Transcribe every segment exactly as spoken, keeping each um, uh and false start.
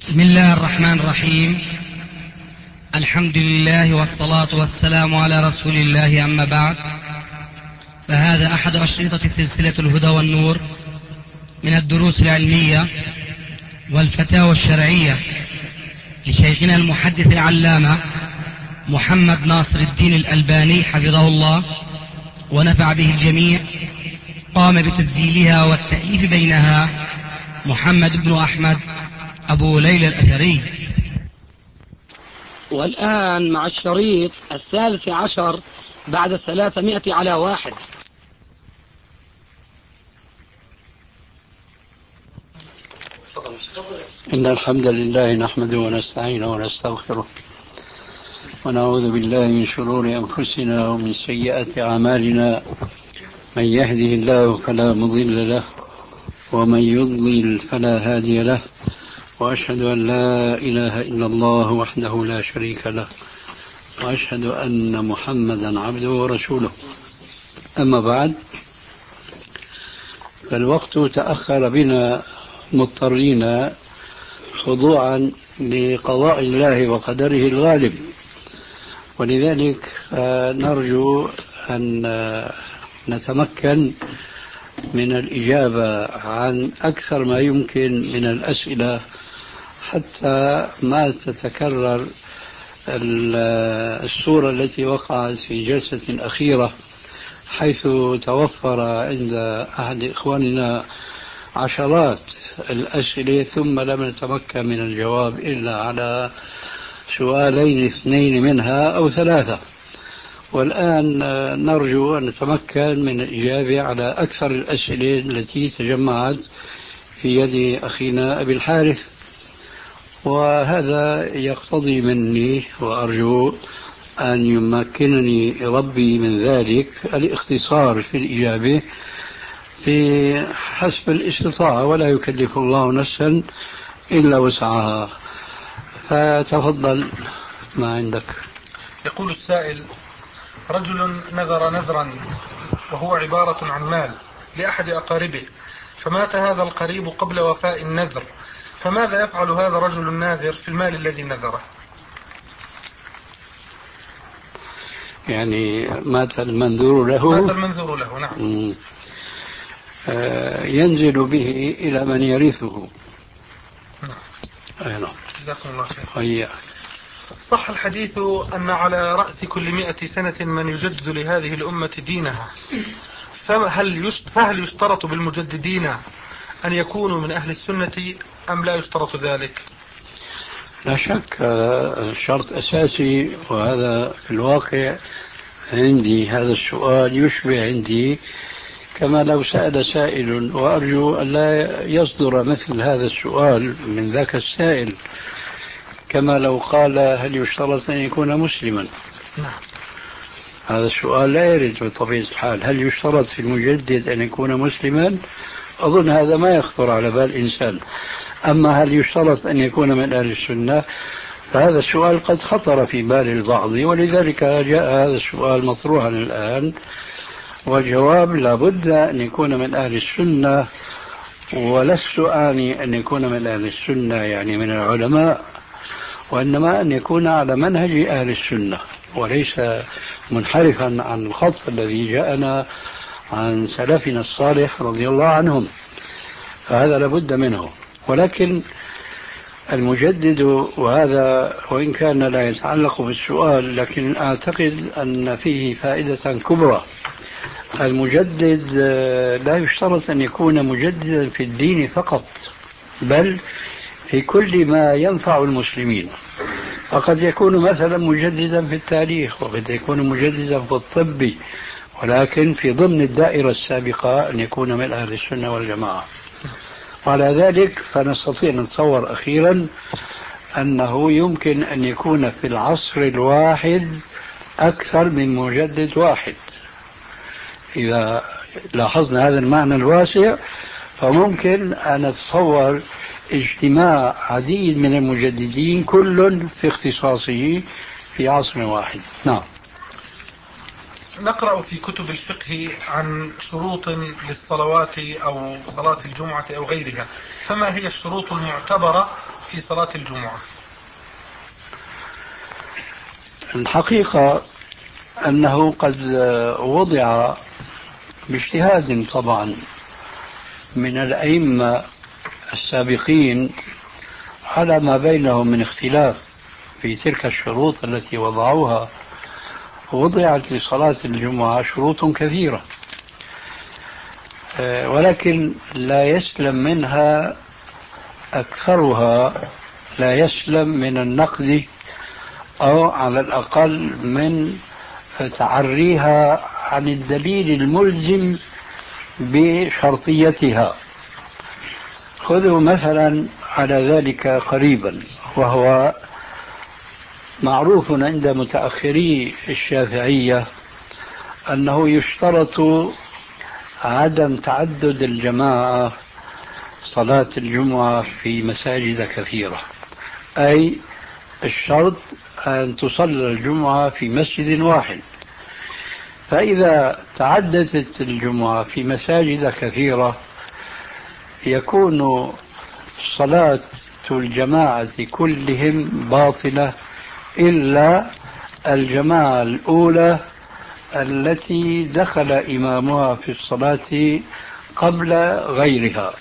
بسم الله الرحمن الرحيم. الحمد لله والصلاة والسلام على رسول الله، أما بعد، فهذا أحد أشرطة سلسلة الهدى والنور من الدروس العلمية والفتاوى الشرعية لشيخنا المحدث العلامة محمد ناصر الدين الألباني حفظه الله ونفع به الجميع. قام بتسجيلها والتأليف بينها محمد بن أحمد أبو ليلى الأثري. والآن مع الشريط الثالث عشر بعد الثلاثمائة على واحد. إن الحمد لله نحمده ونستعينه ونستغفره ونعوذ بالله من شرور أنفسنا ومن سيئات أعمالنا. من يهده الله فلا مضل له ومن يضلل فلا هادي له، وأشهد أن لا إله إلا الله وحده لا شريك له، وأشهد أن محمدا عبده ورسوله. أما بعد، فالوقت تأخر بنا مضطرين خضوعا لقضاء الله وقدره الغالب، ولذلك نرجو أن نتمكن من الإجابة عن أكثر ما يمكن من الأسئلة حتى ما تتكرر الصورة التي وقعت في جلسة أخيرة، حيث توفر عند أحد إخواننا عشرات الأسئلة ثم لم نتمكن من الجواب إلا على سؤالين اثنين منها أو ثلاثة. والآن نرجو أن نتمكن من الإجابة على أكثر الأسئلة التي تجمعت في يد أخينا أبي الحارث، وهذا يقتضي مني وأرجو أن يمكنني ربي من ذلك الاختصار في الإجابة في حسب الاستطاعة، ولا يكلف الله نفسا إلا وسعها. فتفضل، ما عندك؟ يقول السائل: رجل نذر نذرا وهو عبارة عن مال لأحد أقاربه، فمات هذا القريب قبل وفاء النذر، فماذا يفعل هذا الرجل الناذر في المال الذي نذره؟ يعني مات المنذور له؟ مات المنذور له، نعم. آه ينزل به إلى من يرثه. نعم. جزاكم الله خير. أيه. صح الحديث أن على رأس كل مئة سنة من يجدد لهذه الأمة دينها، فهل فهل يشترط بالمجددين أن يكونوا من أهل السنة أم لا يشترط ذلك؟ لا شك شرط أساسي، وهذا في الواقع عندي هذا السؤال يشبه عندي كما لو سأل سائل، وأرجو أن لا يصدر مثل هذا السؤال من ذاك السائل، كما لو قال: هل يشترط أن يكون مسلما؟ نعم. هذا السؤال لا يرد بطبيعة الحال. هل يشترط في المجدد أن يكون مسلما؟ أظن هذا ما يخطر على بال إنسان. أما هل يشترط أن يكون من أهل السنة؟ فهذا السؤال قد خطر في بال البعض، ولذلك جاء هذا السؤال مطروحا الآن، والجواب لابد أن يكون من أهل السنة. ولست أعني أن يكون من أهل السنة يعني من العلماء، وإنما أن يكون على منهج أهل السنة وليس منحرفا عن الخط الذي جاءنا عن سلفنا الصالح رضي الله عنهم، فهذا لابد منه. ولكن المجدد، وهذا وإن كان لا يتعلق بالسؤال لكن أعتقد أن فيه فائدة كبرى، المجدد لا يشترط أن يكون مجددا في الدين فقط، بل في كل ما ينفع المسلمين. فقد يكون مثلا مجددا في التاريخ، وقد يكون مجددا في الطب، ولكن في ضمن الدائرة السابقة أن يكون من أهل السنة والجماعة. وعلى ذلك فنستطيع نتصور أخيرا أنه يمكن أن يكون في العصر الواحد أكثر من مجدد واحد. إذا لاحظنا هذا المعنى الواسع فممكن أن نتصور اجتماع عديد من المجددين كل في اختصاصه في عصر واحد. نعم. نقرأ في كتب الفقه عن شروط للصلوات أو صلاة الجمعة أو غيرها، فما هي الشروط المعتبرة في صلاة الجمعة؟ الحقيقة أنه قد وضع باجتهاد طبعا من الأئمة السابقين على ما بينهم من اختلاف في تلك الشروط التي وضعوها. وضعت لصلاة الجمعة شروط كثيرة، ولكن لا يسلم منها أكثرها، لا يسلم من النقد أو على الأقل من تعريها عن الدليل الملزم بشرطيتها. خذوا مثلا على ذلك قريبا، وهو معروف عند متأخري الشافعية أنه يشترط عدم تعدد الجماعة صلاة الجمعة في مساجد كثيرة، أي الشرط أن تصلى الجمعة في مسجد واحد. فإذا تعددت الجمعة في مساجد كثيرة يكون صلاة الجماعة كلهم باطلة إلا الجماعة الأولى التي دخل إمامها في الصلاة قبل غيرها.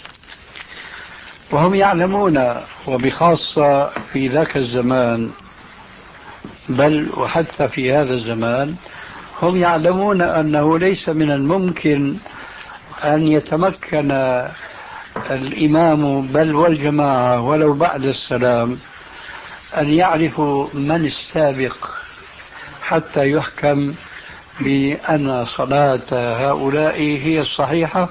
وهم يعلمون، وبخاصة في ذاك الزمان بل وحتى في هذا الزمان، هم يعلمون أنه ليس من الممكن أن يتمكن الإمام بل والجماعة ولو بعد السلام أن يعرفوا من السابق حتى يحكم بأن صلاة هؤلاء هي الصحيحة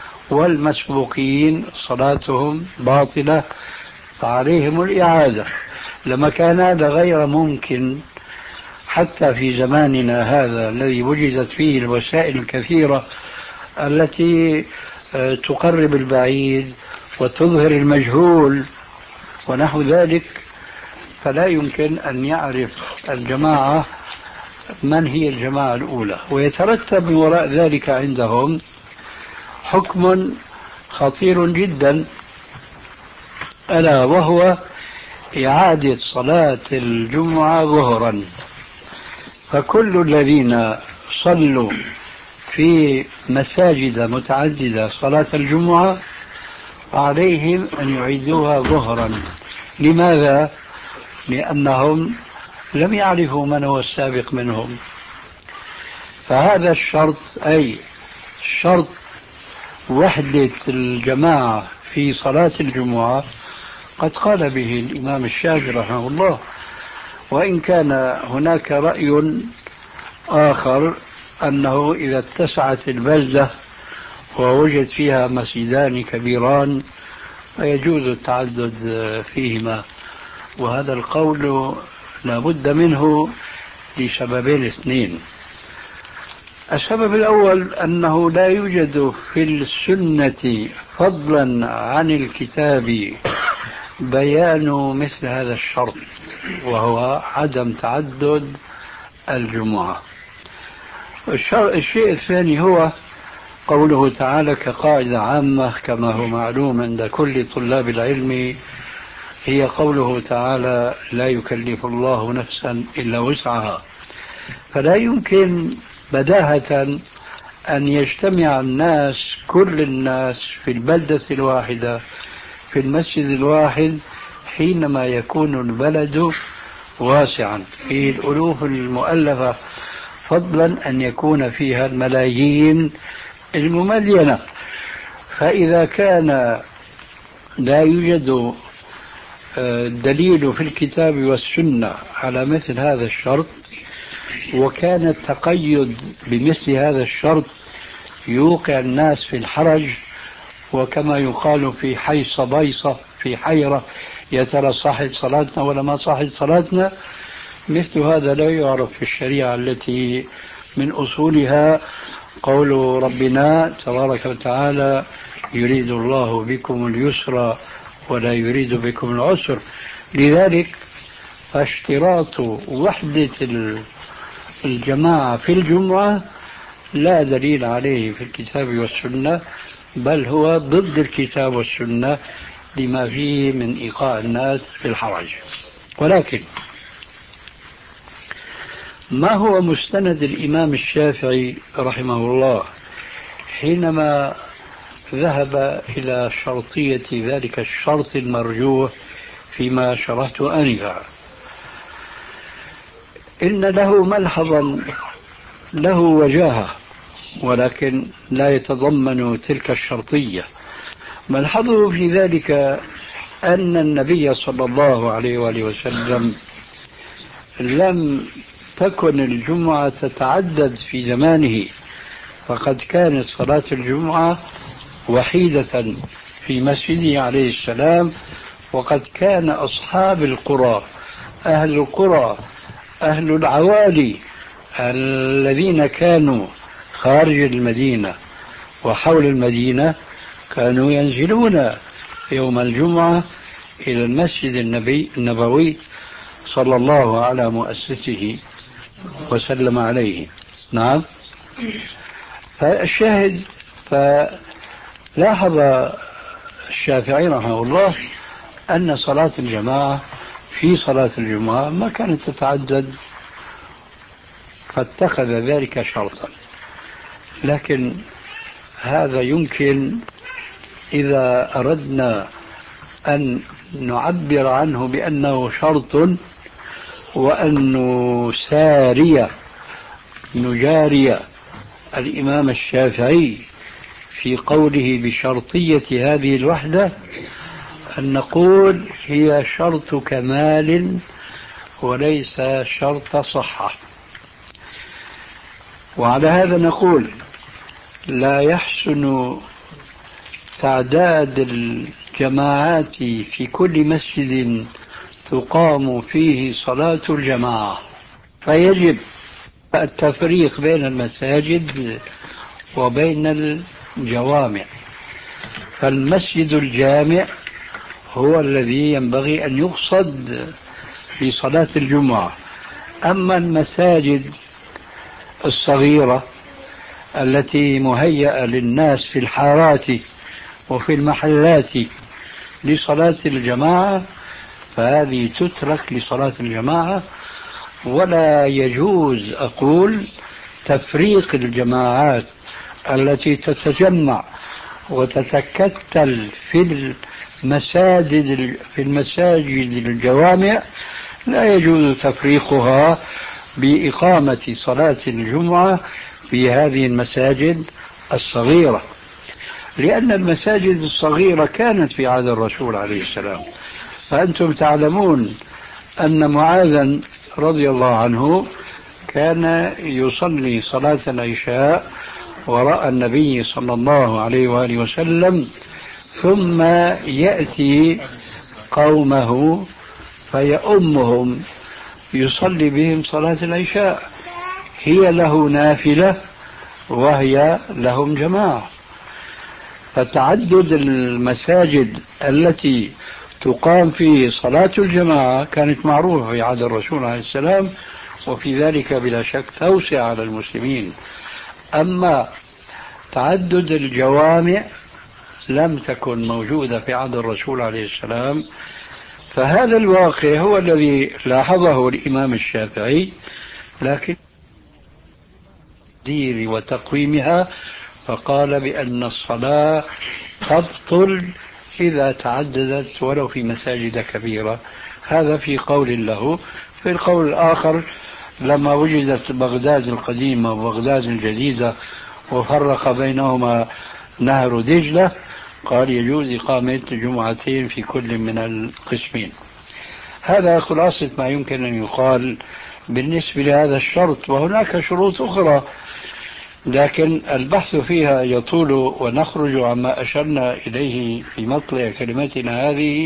والمسبوقين صلاتهم باطلة فعليهم الإعادة. لما كان هذا غير ممكن حتى في زماننا هذا الذي وجدت فيه الوسائل الكثيرة التي تقرب البعيد وتظهر المجهول ونحو ذلك، فلا يمكن أن يعرف الجماعة من هي الجماعة الأولى. ويترتب من وراء ذلك عندهم حكم خطير جدا، ألا وهو إعادة صلاة الجمعة ظهرا. فكل الذين صلوا في مساجد متعددة صلاة الجمعة عليهم أن يعيدوها ظهرا. لماذا؟ لأنهم لم يعرفوا من هو السابق منهم. فهذا الشرط، أي شرط وحدة الجماعة في صلاة الجمعة، قد قال به الإمام الشافعي رحمه الله، وإن كان هناك رأي آخر أنه إذا اتسعت البلدة ووجد فيها مسجدان كبيران فيجوز التعدد فيهما. وهذا القول لا بد منه لسببين اثنين. السبب الأول أنه لا يوجد في السنة فضلا عن الكتاب بيان مثل هذا الشرط، وهو عدم تعدد الجمعة. الشيء الثاني هو قوله تعالى كقاعدة عامة كما هو معلوم عند كل طلاب العلم، هي قوله تعالى لا يكلف الله نفسا إلا وسعها. فلا يمكن بداهة أن يجتمع الناس كل الناس في البلدة الواحدة في المسجد الواحد حينما يكون البلد واسعا فيه الألوف المؤلفة، فضلا أن يكون فيها الملايين المملينة. فإذا كان لا يوجد دليل في الكتاب والسنة على مثل هذا الشرط، وكان التقيد بمثل هذا الشرط يوقع الناس في الحرج، وكما يقال في حيصة بيصة في حيرة، يا ترى صحت صلاتنا ولا ما صحت صلاتنا. مثل هذا لا يعرف في الشريعة التي من أصولها قول ربنا تبارك وتعالى يريد الله بكم اليسر ولا يريد بكم العسر. لذلك فاشتراط وحدة الجماعة في الجمعة لا دليل عليه في الكتاب والسنة، بل هو ضد الكتاب والسنة لما فيه من إيقاع الناس في الحرج. ولكن ما هو مستند الإمام الشافعي رحمه الله حينما ذهب إلى شرطية ذلك الشرط المرجوح فيما شرحت آنفا؟ إن له ملحظا له وجاهة، ولكن لا يتضمن تلك الشرطية. ملحظه في ذلك أن النبي صلى الله عليه وآله وسلم لم تكن الجمعة تتعدد في زمانه، فقد كانت صلاة الجمعة وحيدة في مسجده عليه السلام، وقد كان أصحاب القرى، أهل القرى، أهل العوالي الذين كانوا خارج المدينة وحول المدينة كانوا ينزلون يوم الجمعة إلى المسجد النبي النبوي صلى الله على مؤسسه وسلم عليه. نعم. فالشاهد، فلاحظ الشافعي رحمه الله أن صلاة الجماعة في صلاة الجمعة ما كانت تتعدد، فاتخذ ذلك شرطا. لكن هذا يمكن إذا أردنا أن نعبر عنه بأنه شرط، وأن نساري نجاري الإمام الشافعي في قوله بشرطية هذه الوحدة، أن نقول هي شرط كمال وليس شرط صحة. وعلى هذا نقول لا يحسن تعداد الجماعات في كل مسجد تقام فيه صلاة الجماعة، فيجب التفريق بين المساجد وبين الجوامع. فالمسجد الجامع هو الذي ينبغي أن يقصد في صلاة الجمعة. أما المساجد الصغيرة التي مهيئة للناس في الحارات وفي المحلات لصلاة الجماعة فهذه تترك لصلاة الجماعة، ولا يجوز أقول تفريق الجماعات التي تتجمع وتتكتل في المساجد في المساجد الجوامع، لا يجوز تفريقها بإقامة صلاة الجمعة في هذه المساجد الصغيرة، لأن المساجد الصغيرة كانت في عهد الرسول عليه السلام. فأنتم تعلمون أن معاذا رضي الله عنه كان يصلي صلاة العشاء وراء النبي صلى الله عليه وآله وسلم، ثم يأتي قومه فيؤمهم يصلي بهم صلاة العشاء، هي له نافلة وهي لهم جماعة. فتعدد المساجد التي تقام فيه صلاة الجماعة كانت معروفة في عهد الرسول عليه السلام، وفي ذلك بلا شك توسع على المسلمين. أما تعدد الجوامع لم تكن موجودة في عهد الرسول عليه السلام، فهذا الواقع هو الذي لاحظه الإمام الشافعي، لكن دير وتقويمها فقال بأن الصلاة تبطل إذا تعددت ولو في مساجد كبيرة. هذا في قول له. في القول الآخر لما وجدت بغداد القديمة وبغداد الجديدة وفرق بينهما نهر دجلة قال يجوز إقامة جمعتين في كل من القسمين. هذا خلاصة ما يمكن أن يقال بالنسبة لهذا الشرط، وهناك شروط أخرى لكن البحث فيها يطول ونخرج عما أشرنا إليه في مطلع كلمتنا هذه،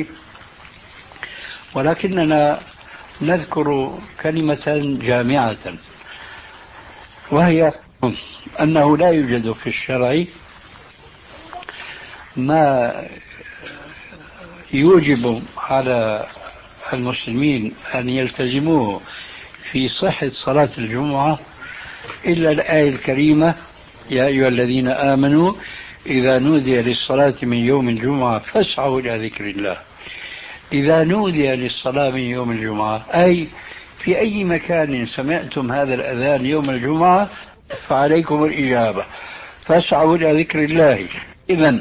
ولكننا نذكر كلمة جامعة، وهي أنه لا يوجد في الشرع ما يوجب على المسلمين أن يلتزموه في صحة صلاة الجمعة إلا الآية الكريمة: يا أيها الذين آمنوا إذا نودي للصلاة من يوم الجمعة فاسعوا إلى ذكر الله. إذا نودي للصلاة من يوم الجمعة أي في أي مكان سمعتم هذا الأذان يوم الجمعة فعليكم الإجابة، فاسعوا إلى ذكر الله. إذن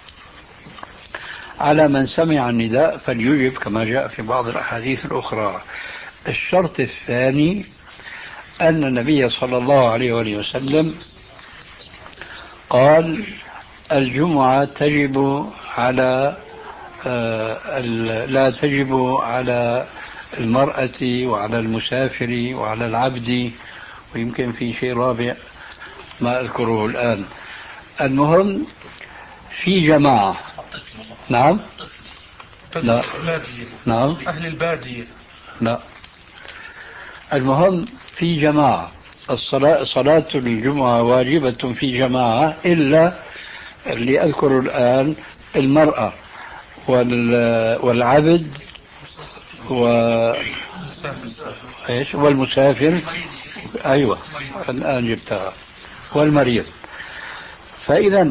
على من سمع النداء فليجب كما جاء في بعض الأحاديث الأخرى. الشرط الثاني أن النبي صلى الله عليه وآله وسلم قال: الجمعة تجب على آه لا تجب على المرأة وعلى المسافر وعلى العبد، ويمكن في شيء رابع ما أذكره الآن. المهم في جماعة. نعم. لا. نعم. أهل البادية. لا. المهم في جماعة. الصلاة صلاة الجمعة واجبة في جماعة إلا اللي أذكر الآن: المرأة والعبد و إيش والمسافر. أيوة الآن جبتها. والمريض. فإذا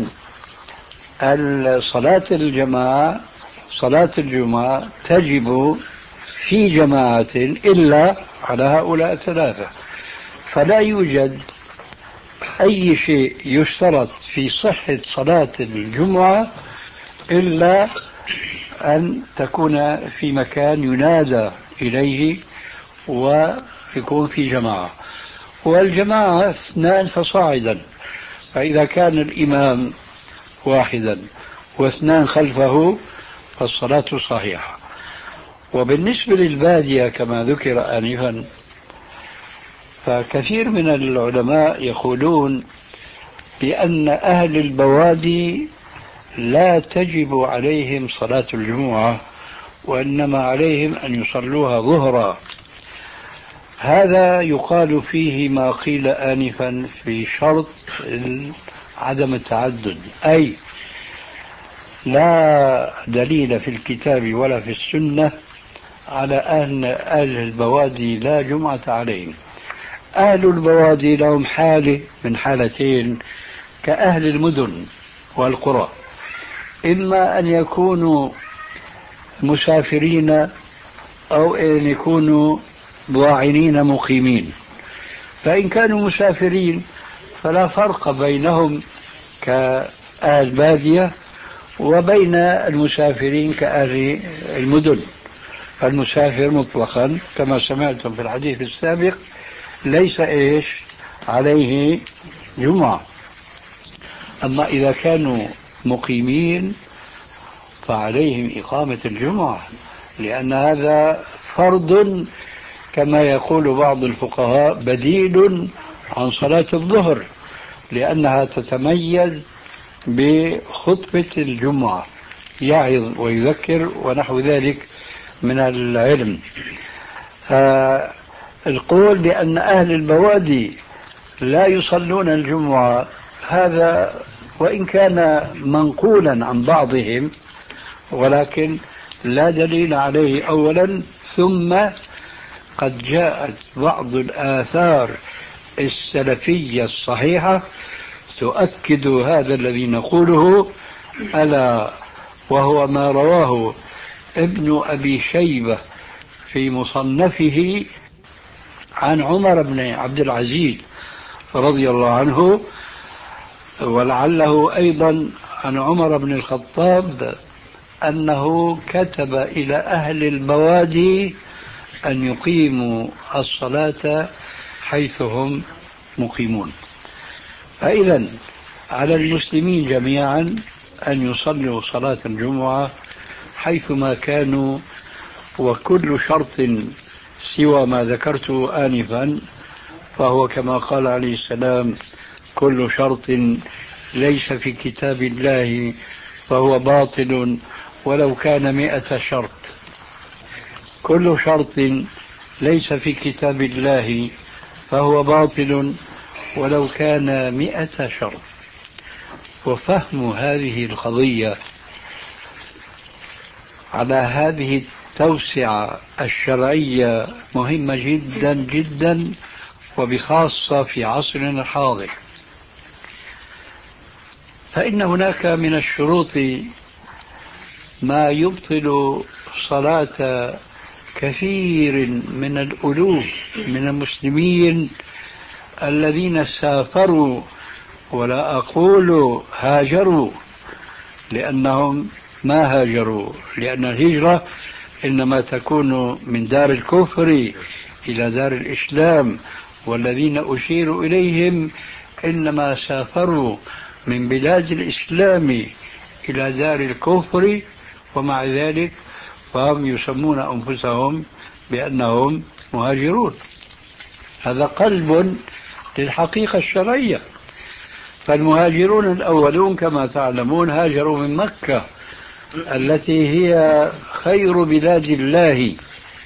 صلاة الجماعة صلاة الجمعة تجب في جماعة إلا على هؤلاء الثلاثة. فلا يوجد أي شيء يشترط في صحة صلاة الجمعة إلا أن تكون في مكان ينادى إليه ويكون في جماعة، والجماعة اثنان فصاعدا. فإذا كان الإمام واحدا واثنان خلفه فالصلاة صحيحة. وبالنسبة للبادية كما ذكر آنفا، فكثير من العلماء يقولون بأن أهل البوادي لا تجب عليهم صلاة الجمعة، وإنما عليهم أن يصلوها ظهرا. هذا يقال فيه ما قيل آنفا في شرط عدم التعدد، أي لا دليل في الكتاب ولا في السنة على أن أهل البوادي لا جمعة عليهم. أهل البوادي لهم حالة من حالتين كأهل المدن والقرى: إما أن يكونوا مسافرين أو أن يكونوا ضاعنين مقيمين. فإن كانوا مسافرين فلا فرق بينهم كأهل بادية وبين المسافرين كأهل المدن. فالمسافر مطلقا كما سمعتم في الحديث السابق ليس إيش عليه جمعة. أما إذا كانوا مقيمين فعليهم إقامة الجمعة، لأن هذا فرض كما يقول بعض الفقهاء بديل عن صلاة الظهر، لأنها تتميز بخطبة الجمعة، يعظ ويذكر ونحو ذلك من العلم. فالقول بأن أهل البوادي لا يصلون الجمعة هذا وإن كان منقولا عن بعضهم ولكن لا دليل عليه أولا، ثم قد جاءت بعض الآثار السلفية الصحيحة تؤكد هذا الذي نقوله، ألا وهو ما رواه ابن أبي شيبة في مصنفه عن عمر بن عبد العزيز رضي الله عنه، ولعله أيضا عن عمر بن الخطاب، أنه كتب إلى أهل البوادي أن يقيموا الصلاة حيث هم مقيمون. فإذا على المسلمين جميعا أن يصلوا صلاة الجمعة حيثما كانوا، وكل شرط سوى ما ذكرته آنفا فهو كما قال عليه السلام: كل شرط ليس في كتاب الله فهو باطل ولو كان مئة شرط. كل شرط ليس في كتاب الله فهو باطل ولو كان مئة شرط. وفهم هذه القضية على هذه التوسعة الشرعية مهمة جدا جدا، وبخاصة في عصرنا الحاضر. فإن هناك من الشروط ما يبطل صلاة كثير من الألوف من المسلمين الذين سافروا، ولا أقول هاجروا لأنهم ما هاجروا، لأن الهجرة إنما تكون من دار الكفر إلى دار الإسلام، والذين أشير إليهم إنما سافروا من بلاد الإسلام إلى دار الكفر، ومع ذلك فهم يسمون أنفسهم بأنهم مهاجرون. هذا قلب للحقيقة الشرعية. فالمهاجرون الأولون كما تعلمون هاجروا من مكة التي هي خير بلاد الله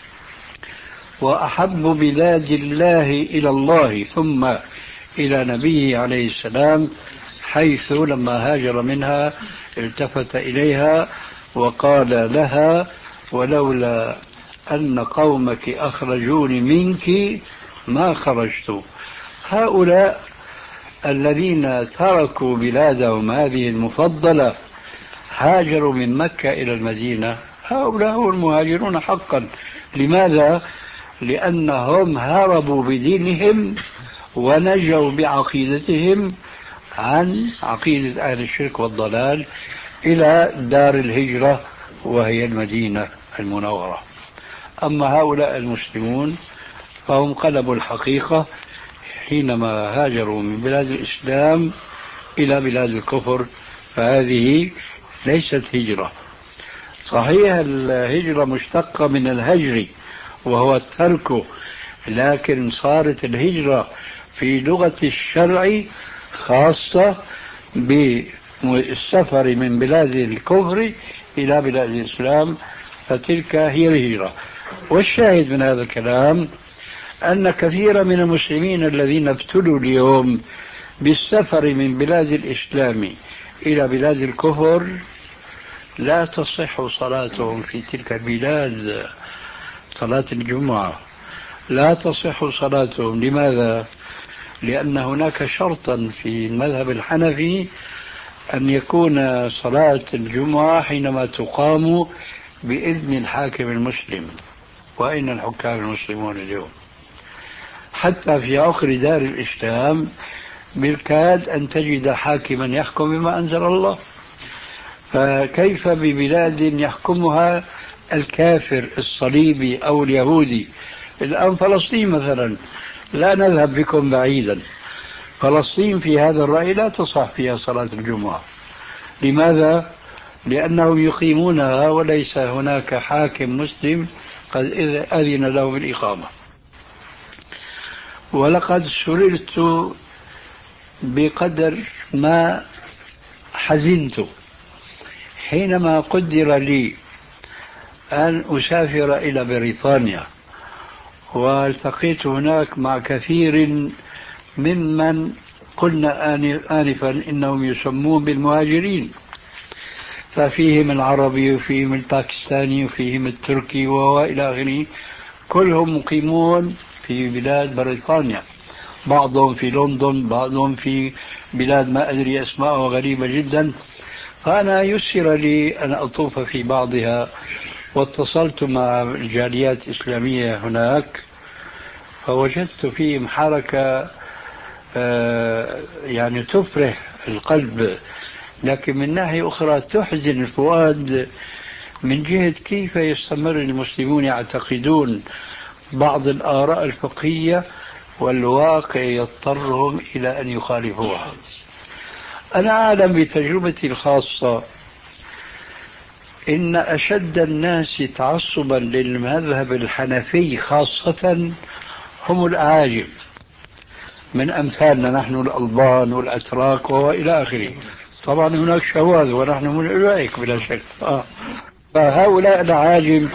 وأحب بلاد الله إلى الله ثم إلى نبيه عليه السلام، حيث لما هاجر منها التفت إليها وقال لها: ولولا أن قومك أخرجوني منك ما خرجت. هؤلاء الذين تركوا بلادهم هذه المفضلة هاجروا من مكة إلى المدينة، هؤلاء هم المهاجرون حقا. لماذا؟ لأنهم هربوا بدينهم ونجوا بعقيدتهم عن عقيدة أهل الشرك والضلال إلى دار الهجرة وهي المدينة المنورة. أما هؤلاء المسلمون فهم قلبوا الحقيقة حينما هاجروا من بلاد الإسلام إلى بلاد الكفر، فهذه ليست هجرة. صحيح الهجرة مشتقة من الهجر وهو الترك، لكن صارت الهجرة في لغة الشرع خاصة بالسفر من بلاد الكفر إلى بلاد الإسلام، فتلك هي الهجرة. والشاهد من هذا الكلام أن كثير من المسلمين الذين ابتلوا اليوم بالسفر من بلاد الإسلام إلى بلاد الكفر لا تصح صلاتهم في تلك البلاد. صلاة الجمعة لا تصح صلاتهم. لماذا؟ لأن هناك شرطا في المذهب الحنفي أن يكون صلاة الجمعة حينما تقام بإذن الحاكم المسلم. وأين الحكام المسلمون اليوم؟ حتى في عقر دار الإسلام بالكاد أن تجد حاكما يحكم بما أنزل الله، فكيف ببلاد يحكمها الكافر الصليبي أو اليهودي؟ الآن فلسطين مثلا، لا نذهب بكم بعيدا، فلسطين في هذا الرأي لا تصح فيها صلاة الجمعة. لماذا؟ لأنهم يقيمونها وليس هناك حاكم مسلم قد أذن له بالإقامة. ولقد سررت بقدر ما حزنت حينما قدر لي أن أسافر إلى بريطانيا، والتقيت هناك مع كثير ممن قلنا آنفا إنهم يسمون بالمهاجرين، ففيهم العربي وفيهم الباكستاني وفيهم التركي وإلى آخره، كلهم مقيمون في بلاد بريطانيا، بعضهم في لندن، بعضهم في بلاد ما أدري أسماءها غريبة جدا. فأنا يسر لي أن أطوف في بعضها، واتصلت مع الجاليات الإسلامية هناك، فوجدت فيهم حركة يعني تفرح القلب، لكن من ناحية أخرى تحزن الفؤاد من جهة كيف يستمر المسلمون يعتقدون بعض الآراء الفقهية والواقع يضطرهم إلى أن يخالفوها. أنا أعلم بتجربتي الخاصة إن أشد الناس تعصبا للمذهب الحنفي خاصة هم الأعاجم، من أمثالنا نحن الألبان والأتراك وإلى آخره. طبعا هناك شواذ ونحن من أولئك بلا شك. آه. فهؤلاء الأعاجم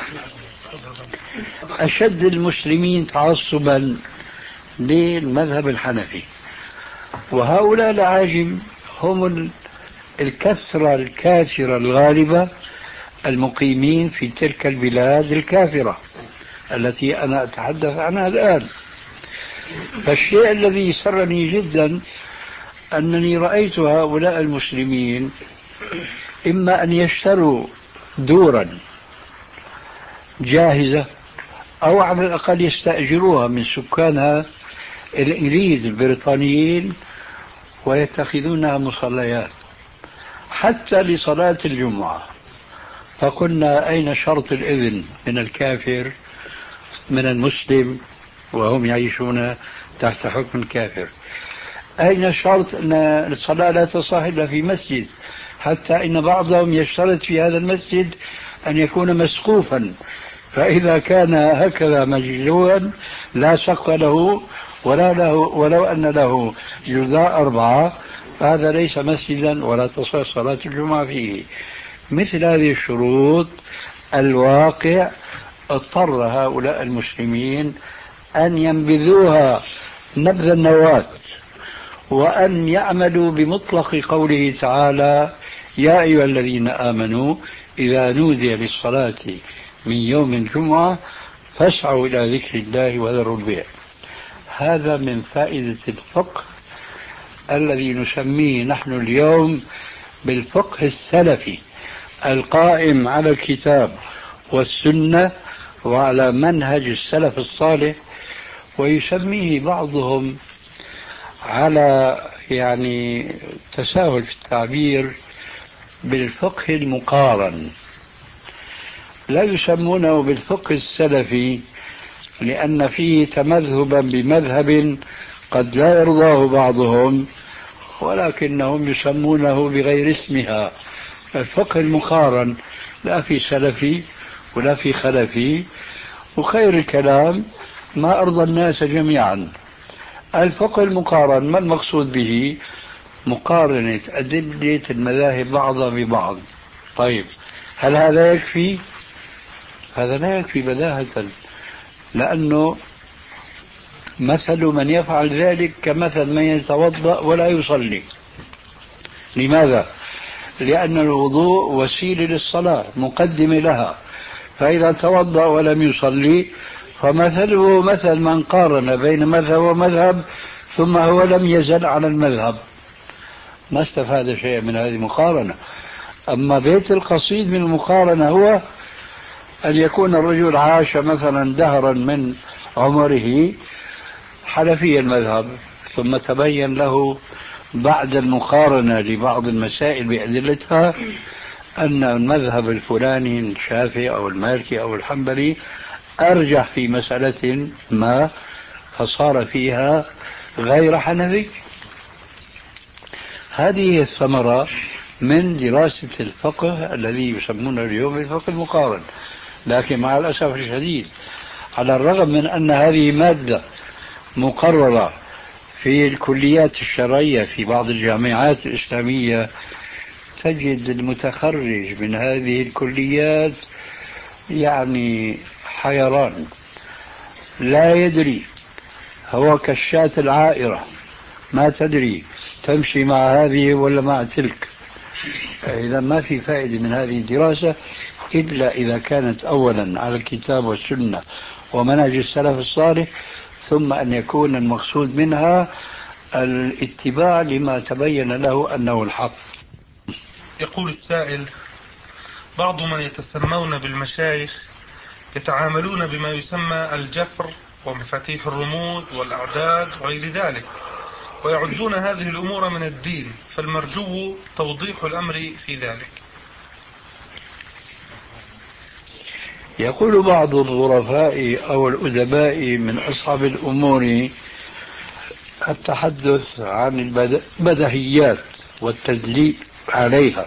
أشد المسلمين تعصبا للمذهب الحنفي، وهؤلاء الأعاجم هم الكثرة الكافرة الغالبة المقيمين في تلك البلاد الكافرة التي أنا أتحدث عنها الآن. فالشيء الذي سرني جدا أنني رأيت هؤلاء المسلمين إما أن يشتروا دورا جاهزة أو على الأقل يستأجروها من سكانها الإنجليز البريطانيين ويتخذونها مصليات حتى لصلاة الجمعة. فقلنا أين شرط الإذن من الكافر من المسلم وهم يعيشون تحت حكم الكافر؟ أين شرط أن الصلاة لا تصح إلا في مسجد، حتى إن بعضهم يشترط في هذا المسجد أن يكون مسقوفا، فإذا كان هكذا مجلوا لا سقف له ولا له ولو أن له جزاء أربعة فهذا ليس مسجدا ولا تصح صلاة الجمعة فيه. مثل هذه الشروط الواقع اضطر هؤلاء المسلمين أن ينبذوها نبذ النواة وأن يعملوا بمطلق قوله تعالى: يا أيها الذين آمنوا إذا نودي للصلاة من يوم الجمعة فاسعوا إلى ذكر الله وذروا البيع. هذا من فائدة الفقه الذي نسميه نحن اليوم بالفقه السلفي القائم على الكتاب والسنة وعلى منهج السلف الصالح، ويسميه بعضهم على يعني تساهل في التعبير بالفقه المقارن. لا يسمونه بالفقه السلفي لأن فيه تمذهبا بمذهب قد لا يرضاه بعضهم، ولكنهم يسمونه بغير اسمها. الفقه المقارن لا في سلفي ولا في خلفي، وخير الكلام ما أرضى الناس جميعا. الفقه المقارن ما المقصود به؟ مقارنة أدلة المذاهب بعضها ببعض. طيب هل هذا يكفي؟ هذا لا يكفي بداهة، لأنه مثل من يفعل ذلك كمثل من يتوضأ ولا يصلي. لماذا؟ لأن الوضوء وسيلة للصلاة مقدمة لها، فإذا توضأ ولم يصلي فمثله مثل من قارن بين مذهب ومذهب ثم هو لم يزل على المذهب، ما استفاد شيء من هذه المقارنة. أما بيت القصيد من المقارنة هو أن يكون الرجل عاش مثلا دهرا من عمره حنفي المذهب، ثم تبين له بعد المقارنة لبعض المسائل بأدلتها أن المذهب الفلاني الشافعي أو المالكي أو الحنبلي أرجح في مسألة ما فصار فيها غير حنفي. هذه الثمرة من دراسة الفقه الذي يسمونه اليوم الفقه المقارن. لكن مع الأسف الشديد على الرغم من أن هذه مادة مقررة في الكليات الشرعية في بعض الجامعات الإسلامية، تجد المتخرج من هذه الكليات يعني حيران، لا يدري، هو كالشاة العائرة ما تدري تمشي مع هذه ولا مع تلك. إذا ما في فائدة من هذه الدراسة إلا إذا كانت أولا على الكتاب والسنة ومنهج السلف الصالح، ثم أن يكون المقصود منها الاتباع لما تبين له أنه الحق. يقول السائل: بعض من يتسمون بالمشايخ يتعاملون بما يسمى الجفر ومفاتيح الرموز والأعداد وغير ذلك، ويعدون هذه الأمور من الدين، فالمرجو توضيح الأمر في ذلك. يقول بعض الظرفاء أو الأدباء من أصحاب الأمور التحدث عن البدهيات والتدليل عليها.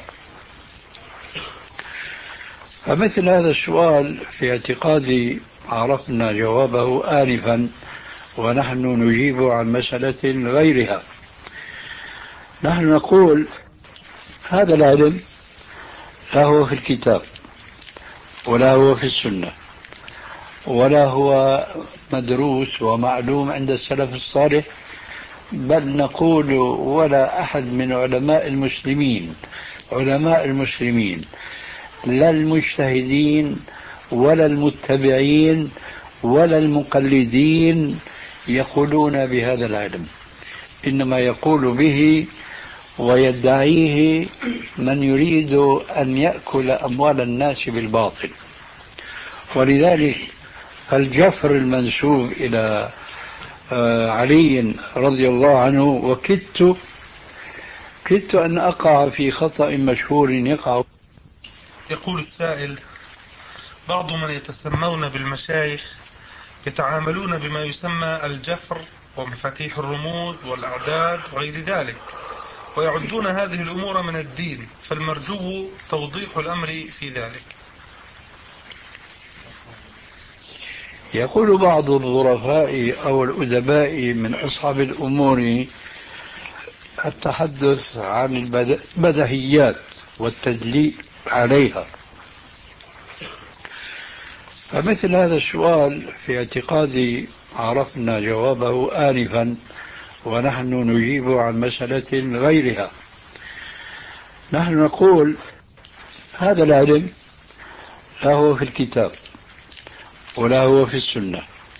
فمثل هذا السؤال في اعتقادي عرفنا جوابه آنفا، ونحن نجيب عن مسألة غيرها. نحن نقول هذا العلم لا هو في الكتاب ولا هو في السنة ولا هو مدروس ومعلوم عند السلف الصالح، بل نقول ولا أحد من علماء المسلمين علماء المسلمين لا المجتهدين ولا المتبعين ولا المقلدين يقولون بهذا العلم، إنما يقول به ويدعيه من يريد أن يأكل أموال الناس بالباطل. ولذلك فالجفر المنسوب إلى علي رضي الله عنه، وكدت كدت أن أقع في خطأ مشهور يقع. يقول السائل: بعض من يتسمون بالمشايخ يتعاملون بما يسمى الجفر ومفاتيح الرموز والأعداد وغير ذلك، ويعدون هذه الأمور من الدين، فالمرجو توضيح الأمر في ذلك. يقول بعض الظرفاء أو الأدباء من أصحاب الأمور التحدث عن البدهيات والتدليل عليها، فمثل هذا السؤال في اعتقادي عرفنا جوابه آنفا، ونحن نجيب عن مسألة غيرها. نحن نقول هذا العلم لا هو في الكتاب ولا هو في السنة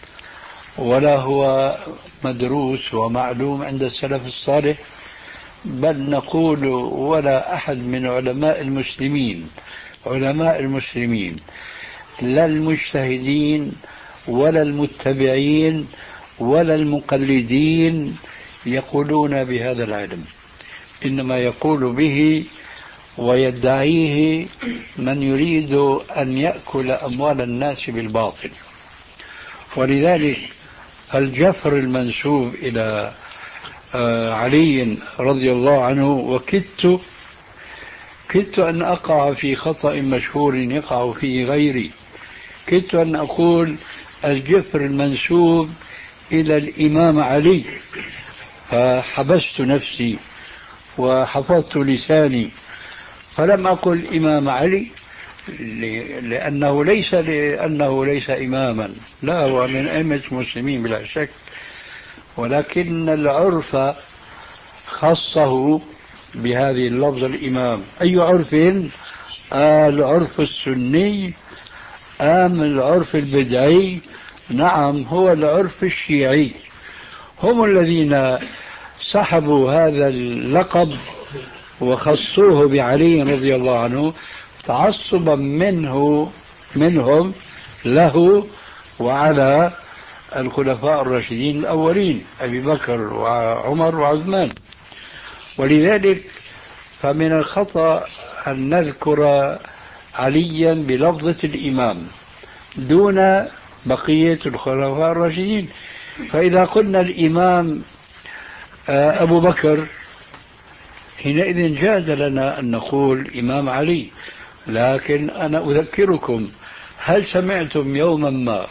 ولا هو مدروس ومعلوم عند السلف الصالح، بل نقول ولا أحد من علماء المسلمين علماء المسلمين لا المجتهدين ولا المتبعين ولا المقلدين يقولون بهذا العلم، إنما يقول به ويدعيه من يريد أن يأكل أموال الناس بالباطل. ولذلك الجفر المنسوب إلى علي رضي الله عنه، وكدت كدت أن أقع في خطأ مشهور يقع فيه غيري، كدت أن أقول الجفر المنسوب إلى الإمام علي، فحبست نفسي وحفظت لساني فلم أقل الإمام علي، لأنه ليس لأنه ليس إماما، لا، هو من أئمة المسلمين بلا شك، ولكن العرف خصه بهذه اللفظة الإمام. أي عرف؟ آه العرف السني أم العرف البدعي؟ نعم، هو العرف الشيعي، هم الذين سحبوا هذا اللقب وخصوه بعلي رضي الله عنه تعصبا منه منهم له وعلى الخلفاء الراشدين الأولين أبي بكر وعمر وعثمان. ولذلك فمن الخطأ أن نذكر عليا بلفظة الإمام دون بقية الخلفاء الراشدين، فإذا قلنا الإمام أبو بكر حينئذ جاز لنا أن نقول إمام علي. لكن أنا أذكركم، هل سمعتم يوما ما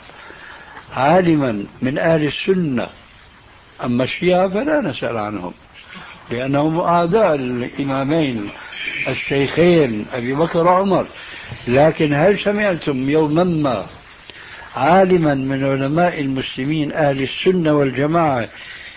عالما من أهل السنة؟ أما الشيعة فلا نسأل عنهم لأنهم أعداء الإمامين الشيخين أبي بكر وعمر، لكن هل سمعتم يوما ما عالما من علماء المسلمين أهل السنة والجماعة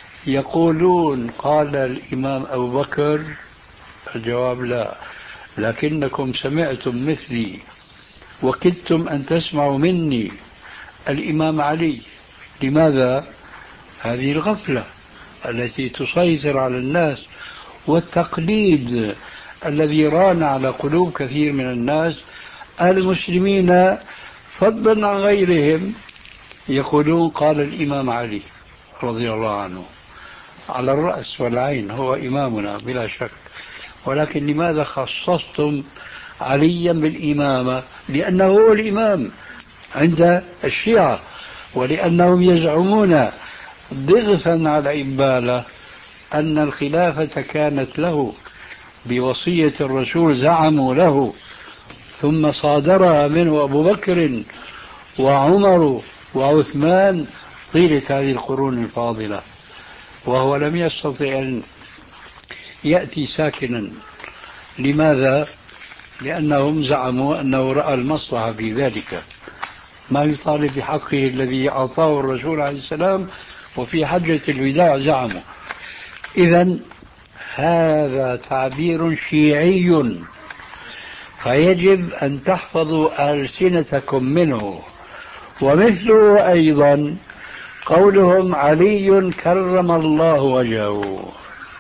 يقولون قال الإمام أبو بكر؟ الجواب لا، لكنكم سمعتم مثلي وكدتم أن تسمعوا مني الإمام علي. لماذا؟ هذه الغفلة التي تسيطر على الناس والتقليد الذي ران على قلوب كثير من الناس المسلمين فضلا عن غيرهم، يقولون قال الإمام علي رضي الله عنه، على الرأس والعين هو إمامنا بلا شك، ولكن لماذا خصصتم عليا بالإمامة؟ لأنه هو الإمام عند الشيعة، ولأنهم يزعمون ضغثا على إبالة أن الخلافة كانت له بوصية الرسول، زعموا له، ثم صادرها منه أبو بكر وعمر وعثمان طيلة هذه القرون الفاضلة، وهو لم يستطع أن يأتي ساكنا. لماذا؟ لأنهم زعموا أنه رأى المصلحة في ذلك، ما يطالب بحقه الذي أعطاه الرسول عليه السلام، وفي حجة الوداع زعموا. إذن هذا تعبير شيعي فيجب أن تحفظوا ألسنتكم منه. ومثله أيضا قولهم علي كرم الله وجهه،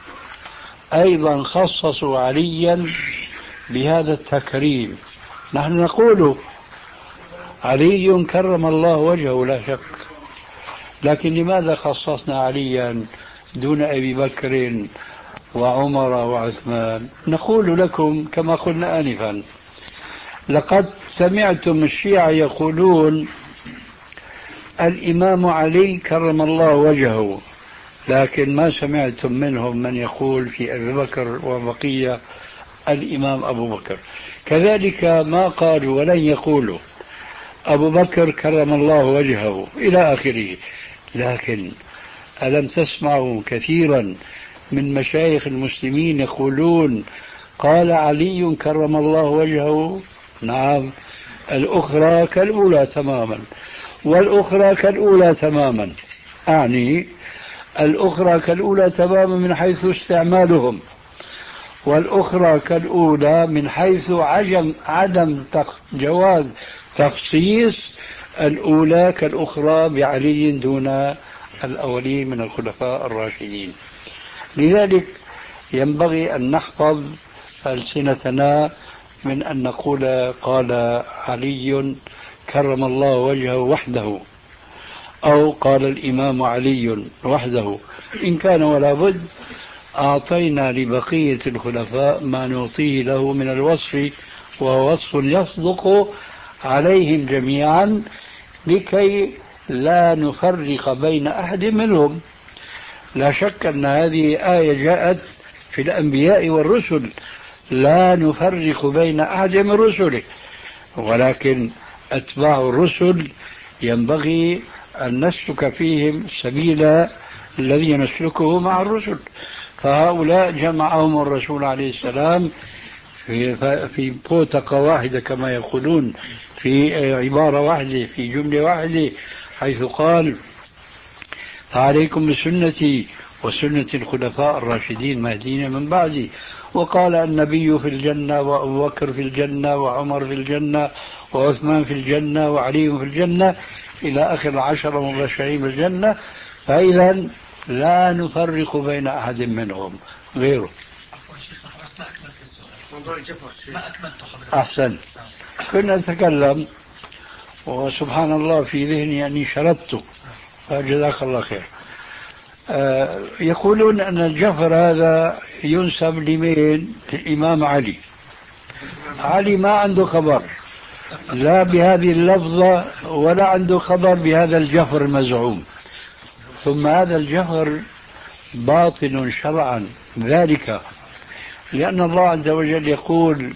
أيضا خصصوا عليا بهذا التكريم. نحن نقول علي كرم الله وجهه لا شك، لكن لماذا خصصنا عليا دون أبي بكر وعمر وعثمان؟ نقول لكم كما قلنا آنفا، لقد سمعتم الشيعة يقولون الإمام علي كرم الله وجهه، لكن ما سمعتم منهم من يقول في أبي بكر وبقية الإمام أبو بكر. كذلك ما قالوا ولن يقولوا أبو بكر كرم الله وجهه إلى آخره. لكن ألم تسمعوا كثيرا من مشايخ المسلمين يقولون قال علي كرم الله وجهه؟ نعم، الأخرى كالأولى تماما، والأخرى كالأولى تماما، أعني الأخرى كالأولى تماما من حيث استعمالهم، والأخرى كالأولى من حيث عجم عدم جواز تخصيص الأولى كالأخرى بعلي دون الأولين من الخلفاء الراشدين. لذلك ينبغي أن نحفظ ألسنتنا من أن نقول قال علي كرم الله وجهه وحده، أو قال الإمام علي وحده. إن كان ولا بد أعطينا لبقية الخلفاء ما نعطيه له من الوصف، وهو وصف يصدق عليهم جميعا، لكي لا نفرق بين أحد منهم. لا شك أن هذه آية جاءت في الأنبياء والرسل، لا نفرق بين أحد من رسله، ولكن أتباع الرسل ينبغي أن نسلك فيهم سبيل الذي نسلكه مع الرسل. فهؤلاء جمعهم الرسول عليه السلام في, في بوتقة واحدة كما يقولون، في عبارة واحدة، في جملة واحدة، حيث قال فعليكم بسنتي وسنة الخلفاء الراشدين المهديين من بعدي. وقال النبي في الجنة، وأبو بكر في الجنة، وعمر في الجنة، وعثمان في الجنة، وعلي في الجنة، إلى آخر العشرة مبشرين بالجنة. فإذا لا نفرق بين أحد منهم غيره. أحسن. كنا نتكلم وسبحان الله في ذهني أني شردته، فجزاك الله خير. آه يقولون أن الجفر هذا ينسب لمين؟ الإمام علي. علي ما عنده خبر لا بهذه اللفظة ولا عنده خبر بهذا الجفر المزعوم. ثم هذا الجفر باطل شرعا، ذلك لأن الله عز وجل يقول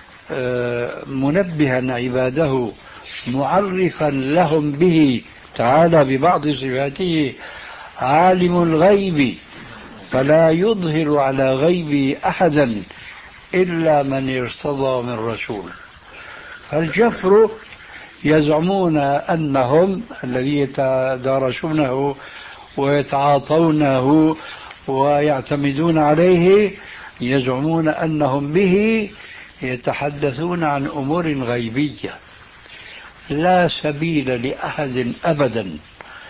آه منبها عباده معرفا لهم به تعالى ببعض صفاته عالم الغيب فلا يظهر على غيبه أحدا إلا من ارتضى من رسول. فالجفر يزعمون أنهم الذي يتدارسونه ويتعاطونه ويعتمدون عليه، يزعمون أنهم به يتحدثون عن أمور غيبية. لا سبيل لأحد أبدا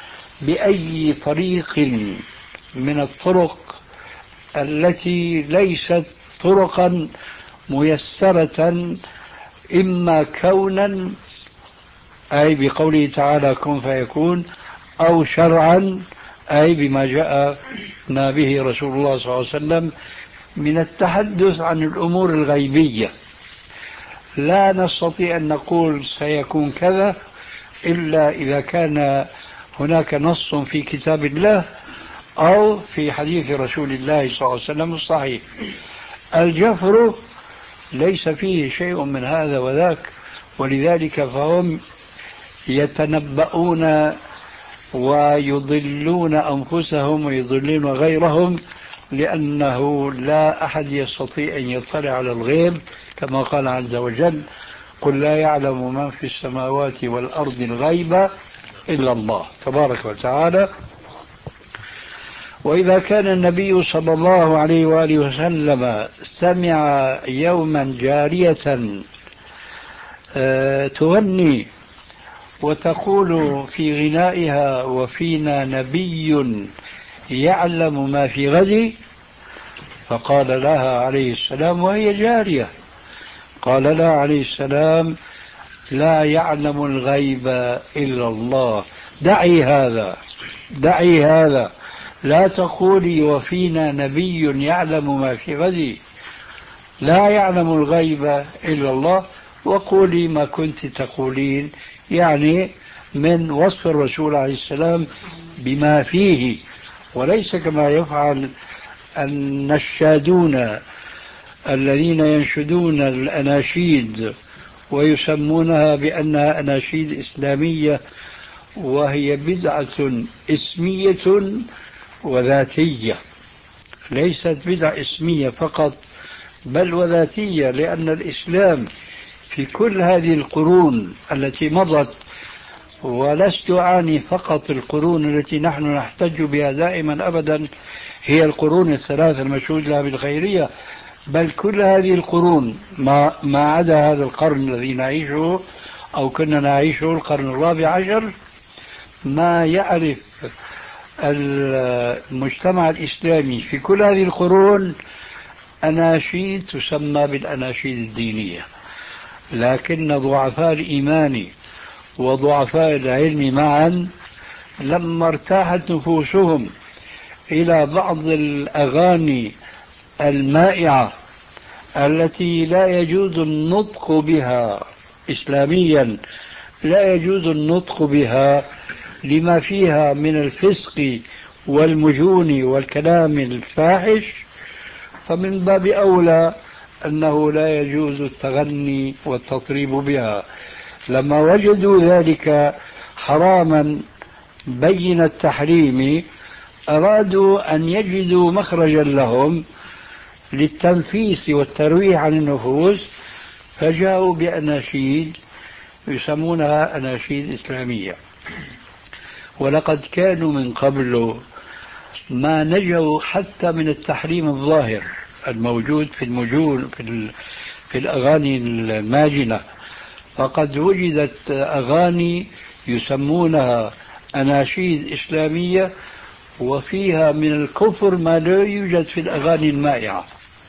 بأي طريق من الطرق التي ليست طرقا ميسرة، إما كونا أي بقوله تعالى كن فيكون، أو شرعا أي بما جاءنا به رسول الله صلى الله عليه وسلم من التحدث عن الأمور الغيبية. لا نستطيع أن نقول سيكون كذا إلا إذا كان هناك نص في كتاب الله أو في حديث رسول الله صلى الله عليه وسلم الصحيح. الجفر ليس فيه شيء من هذا وذاك، ولذلك فهم يتنبؤون ويضلون أنفسهم ويضلون غيرهم، لأنه لا أحد يستطيع أن يطلع على الغيب، كما قال عز وجل قل لا يعلم من في السماوات والأرض الغيب إلا الله تبارك وتعالى. وإذا كان النبي صلى الله عليه وآله وسلم سمع يوما جارية تغني وتقول في غنائها وفينا نبي يعلم ما في غد؟ فقال لها عليه السلام وهي جارية، قال لها عليه السلام لا يعلم الغيب إلا الله. دعي هذا، دعي هذا، لا تقولي وفينا نبي يعلم ما في غد، لا يعلم الغيب إلا الله، وقولي ما كنت تقولين، يعني من وصف الرسول عليه السلام بما فيه، وليس كما يفعل النشادون الذين ينشدون الأناشيد ويسمونها بأنها أناشيد إسلامية، وهي بدعة اسمية وذاتية، ليست بدعة اسمية فقط بل وذاتية، لأن الإسلام في كل هذه القرون التي مضت، ولست أعني فقط القرون التي نحن نحتج بها دائما أبدا هي القرون الثلاثة المشهود لها بالخيرية، بل كل هذه القرون ما, ما عدا هذا القرن الذي نعيشه أو كنا نعيشه القرن الرابع عشر، ما يعرف المجتمع الإسلامي في كل هذه القرون أناشيد تسمى بالأناشيد الدينية، لكن ضعفاء الإيمان وضعفاء العلم معا لما ارتاحت نفوسهم إلى بعض الأغاني المائعة التي لا يجوز النطق بها إسلاميا، لا يجوز النطق بها لما فيها من الفسق والمجون والكلام الفاحش، فمن باب أولى أنه لا يجوز التغني والتطريب بها. لما وجدوا ذلك حراما بين التحريم أرادوا أن يجدوا مخرجا لهم للتنفيس والترويح عن النفوس، فجاءوا بأناشيد يسمونها أناشيد إسلامية. ولقد كانوا من قبل ما نجوا حتى من التحريم الظاهر الموجود في المجون في, في الأغاني الماجنة، فقد وجدت أغاني يسمونها أناشيد إسلامية وفيها من الكفر ما لا يوجد في الأغاني المائعة.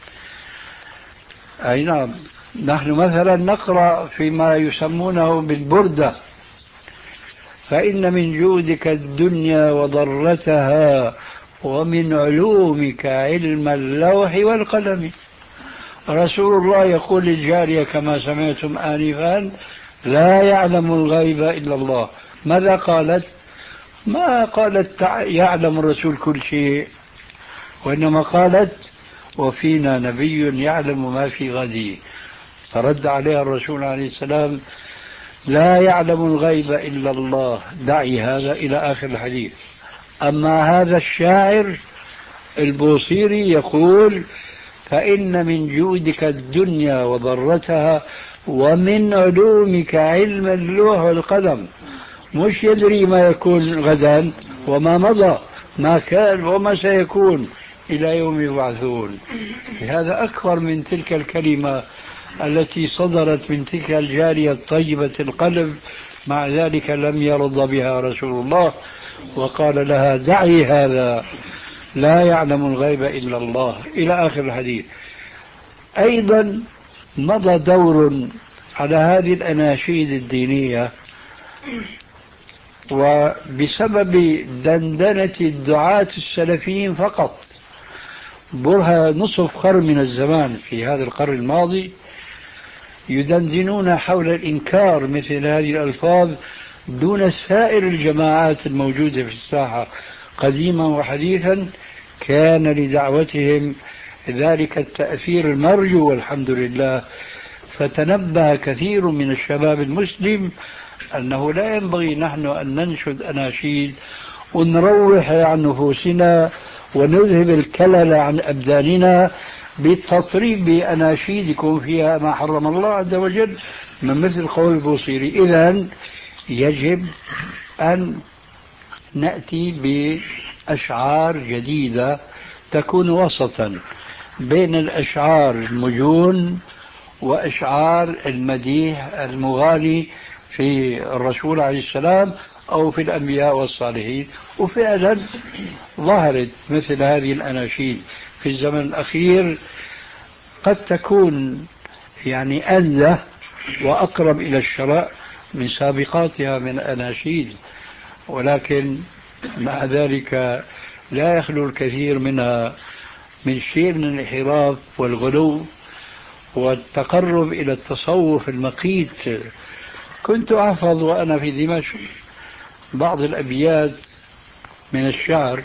أي نعم، نحن مثلا نقرأ فيما يسمونه بالبردة: فإن من جودك الدنيا وضرتها ومن علومك علم اللوح والقلم. رسول الله يقول للجارية كما سمعتم آنفا: لا يعلم الغيب إلا الله. ماذا قالت؟ ما قالت يعلم الرسول كل شيء، وإنما قالت وفينا نبي يعلم ما في غد. فرد عليها الرسول عليه السلام: لا يعلم الغيب إلا الله، دعي هذا، إلى آخر الحديث. أما هذا الشاعر البوصيري يقول: فإن من جودك الدنيا وضرتها ومن علومك علم اللوح والقلم. مش يدري ما يكون غدا وما مضى، ما كان وما سيكون إلى يوم يبعثون. هذا أكبر من تلك الكلمة التي صدرت من تلك الجارية الطيبة القلب، مع ذلك لم يرضى بها رسول الله وقال لها: دعي هذا، لا يعلم الغيب إلا الله، إلى آخر الحديث. أيضا مضى دور على هذه الأناشيد الدينية، وبسبب دندنة الدعاة السلفيين فقط برها نصف قرن من الزمان في هذا القرن الماضي يدندنون حول الإنكار مثل هذه الألفاظ دون سائر الجماعات الموجودة في الساحة قديما وحديثا. كان لدعوتهم ذلك التأثير المرجو والحمد لله، فتنبه كثير من الشباب المسلم أنه لا ينبغي نحن أن ننشد أناشيد ونروح عن نفوسنا ونذهب الكلل عن أبداننا بالتطريب بأناشيد يكون فيها ما حرم الله عز وجل، من مثل قول البوصيري. إذن يجب أن نأتي بأشعار جديدة تكون وسطا بين الأشعار المجون وإشعار المديح المغالي في الرسول عليه السلام أو في الأنبياء والصالحين. وفعلا ظهرت مثل هذه الأناشيد في الزمن الأخير، قد تكون يعني أنزه وأقرب إلى الشرع من سابقاتها من الأناشيد، ولكن مع ذلك لا يخلو الكثير منها من شيء من الانحراف والغلو والتقرب إلى التصوف المقيت. كنت أحفظ وأنا في دمشق بعض الأبيات من الشعر،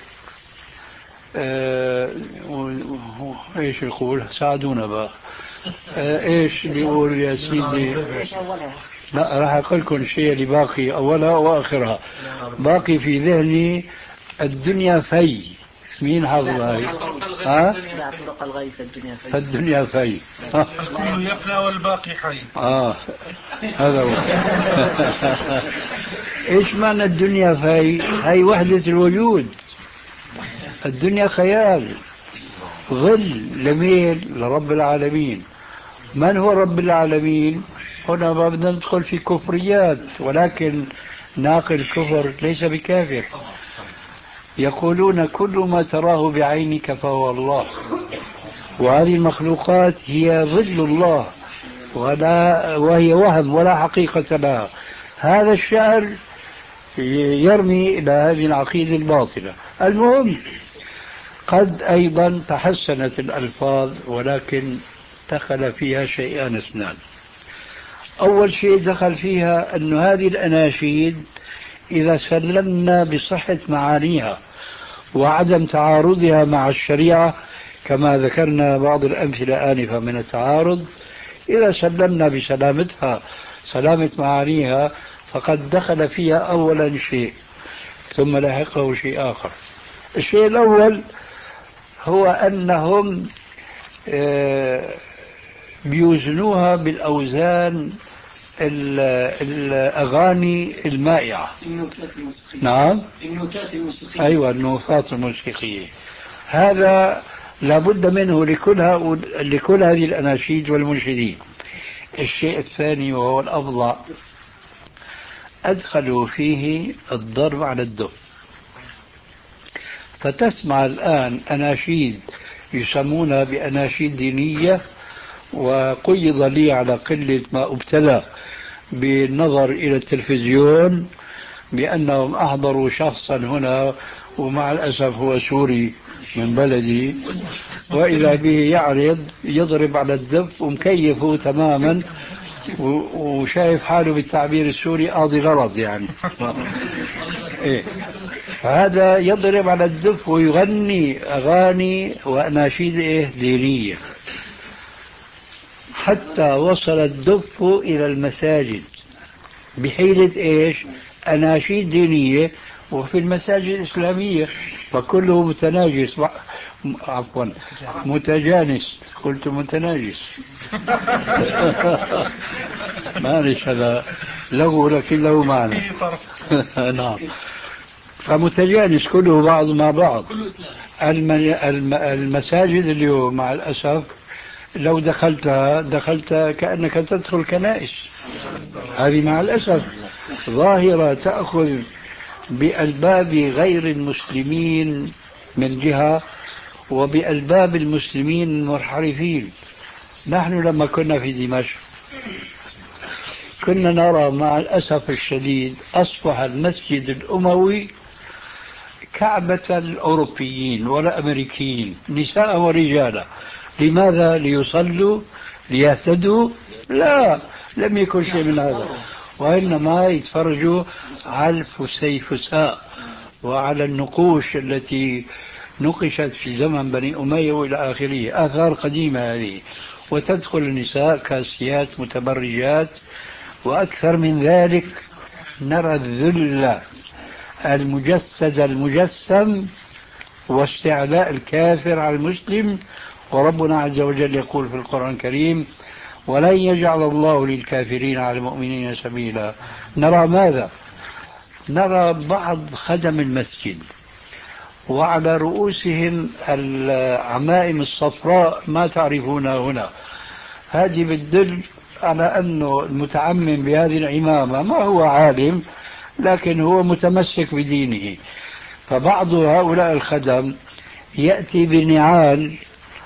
آه ايش يقول؟ ساعدونا بقى. آه ايش بيقول يا سيدي؟ لا راح اقول لكم شيء اللي باقي اولها واخرها. باقي في ذهني الدنيا في، مين حافظها هي؟ ها؟ لا طرق الغي في الدنيا في فالدنيا في الكل يفنى والباقي حي. اه هذا هو. ايش معنى الدنيا في؟ هي وحدة الوجود. الدنيا خيال، ظل لمين؟ لرب العالمين. من هو رب العالمين؟ هنا ما بدنا ندخل في كفريات، ولكن ناقل الكفر ليس بكافر. يقولون كل ما تراه بعينك فهو الله، وهذه المخلوقات هي ظل الله ولا وهي وهم ولا حقيقة لها. هذا الشعر يرمي إلى هذه العقيدة الباطلة. المهم قد أيضا تحسنت الألفاظ، ولكن دخل فيها شيئان اثنان. أول شيء دخل فيها أن هذه الأناشيد إذا سلمنا بصحة معانيها وعدم تعارضها مع الشريعة، كما ذكرنا بعض الأمثلة آنفة من التعارض، إذا سلمنا بسلامتها سلامة معانيها فقد دخل فيها أولا شيء ثم لاحقه شيء آخر. الشيء الأول هو أنهم بيوزنوها بالأوزان الأغاني المائعة. نعم النوتات الموسيقية. أيوة النوتات الموسيقية. هذا لابد منه لكل, لكل هذه الأناشيد والمنشدين. الشيء الثاني وهو الأفضل، أدخلوا فيه الضرب على الدف. فتسمع الآن أناشيد يسمونها بأناشيد دينية، وقيض لي على قلة ما ابتلى بالنظر إلى التلفزيون بأنهم أحضروا شخصا هنا ومع الأسف هو سوري من بلدي، وإذا به يعرض يضرب على الدف ومكيفه تماما وشايف حاله بالتعبير السوري قاضي غرض يعني. إيه. هذا يضرب على الدف ويغني أغاني وأناشيد إيه دينية، حتى وصل الدف إلى المساجد بحيلة إيش؟ أناشيد دينية وفي المساجد الإسلامية، فكله متناجس، عفوا متجانس، قلت متناجس. معلش هذا لغو لكن له معنى. نعم. فمتجانس كله بعض مع بعض. المساجد اليوم مع الأسف لو دخلتها دخلت كأنك تدخل كنائس. هذه مع الأسف ظاهرة تأخذ بألباب غير المسلمين من جهة وبألباب المسلمين المنحرفين. نحن لما كنا في دمشق كنا نرى مع الأسف الشديد أصبح المسجد الأموي كعبة الأوروبيين والأمريكيين نساء ورجالا. لماذا؟ ليصلوا ليهتدوا؟ لا، لم يكن شيء من هذا، وإنما يتفرجوا على الفسيفساء وعلى النقوش التي نقشت في زمن بني أمية وإلى آخره، آثار قديمة هذه. وتدخل النساء كاسيات متبرجات، وأكثر من ذلك نرى الذل المجسد المجسم واستعلاء الكافر على المسلم. وربنا عز وجل يقول في القرآن الكريم: ولن يجعل الله للكافرين على المؤمنين سبيلا. نرى ماذا؟ نرى بعض خدم المسجد وعلى رؤوسهم العمائم الصفراء ما تعرفونها هنا، هذه بتدل على أنه المتعمم بهذه العمامة ما هو عالم، لكن هو متمسك بدينه. فبعض هؤلاء الخدم يأتي بنعال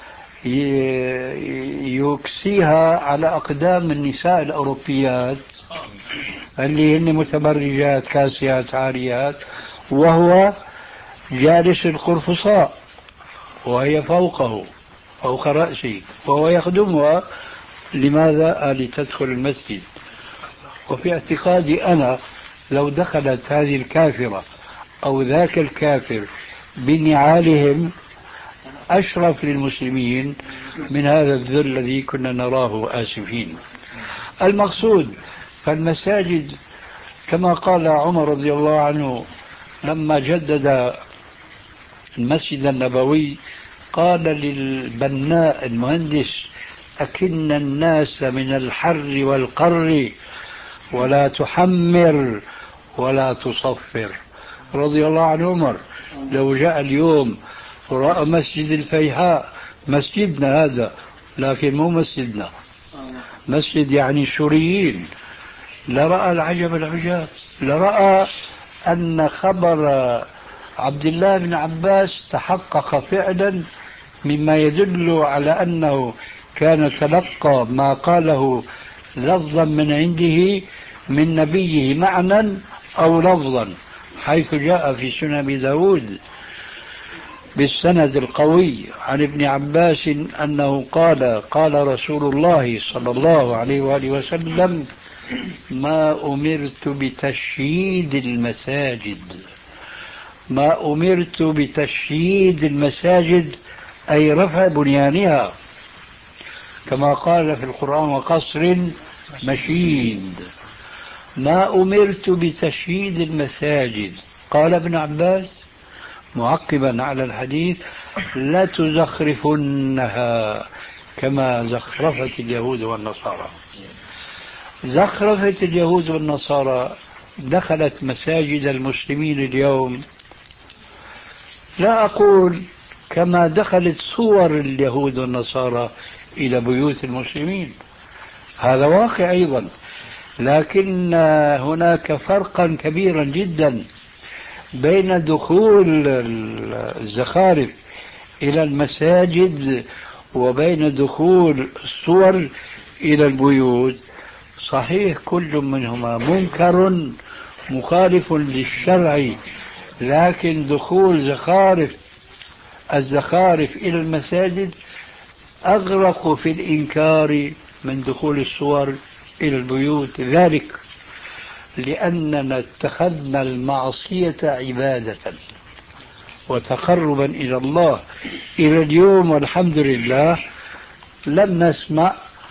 يكسيها على أقدام النساء الأوروبيات اللي هن متبرجات كاسيات عاريات، وهو جالس القرفصاء وهي فوقه فوق رأسه وهو يخدمها. لماذا؟ لتدخل المسجد. وفي اعتقادي أنا لو دخلت هذه الكافرة أو ذاك الكافر بنعالهم أشرف للمسلمين من هذا الذل الذي كنا نراه آسفين. المقصود فالمساجد كما قال عمر رضي الله عنه لما جدد المسجد النبوي قال للبناء المهندس: أكن الناس من الحر والقر ولا تحمر ولا تصفر. رضي الله عن عمر. لو جاء اليوم ورأى مسجد الفيحاء، مسجدنا هذا لكن مو مسجدنا، مسجد يعني سوريين، لرأى العجب العجاب، لرأى أن خبر عبد الله بن عباس تحقق فعلا، مما يدل على أنه كان تلقى ما قاله لفظا من عنده من نبيه معنى أو لفظا، حيث جاء في سنن أبي داود بالسند القوي عن ابن عباس أنه قال: قال رسول الله صلى الله عليه وآله وسلم: ما أمرت بتشييد المساجد. ما أمرت بتشييد المساجد أي رفع بنيانها، كما قال في القرآن: وقصر مشيد. ما أمرت بتشييد المساجد. قال ابن عباس معقبا على الحديث: لا تزخرفنها كما زخرفت اليهود والنصارى. زخرفت اليهود والنصارى دخلت مساجد المسلمين اليوم، لا أقول كما دخلت صور اليهود والنصارى إلى بيوت المسلمين، هذا واقع أيضا، لكن هناك فرقا كبيرا جدا بين دخول الزخارف إلى المساجد وبين دخول الصور إلى البيوت. صحيح كل منهما منكر مخالف للشرع، لكن دخول زخارف الزخارف إلى المساجد أغرق في الإنكار من دخول الصور إلى البيوت، ذلك لأننا اتخذنا المعصية عبادة وتقربا إلى الله. إلى اليوم والحمد لله لم نسمع،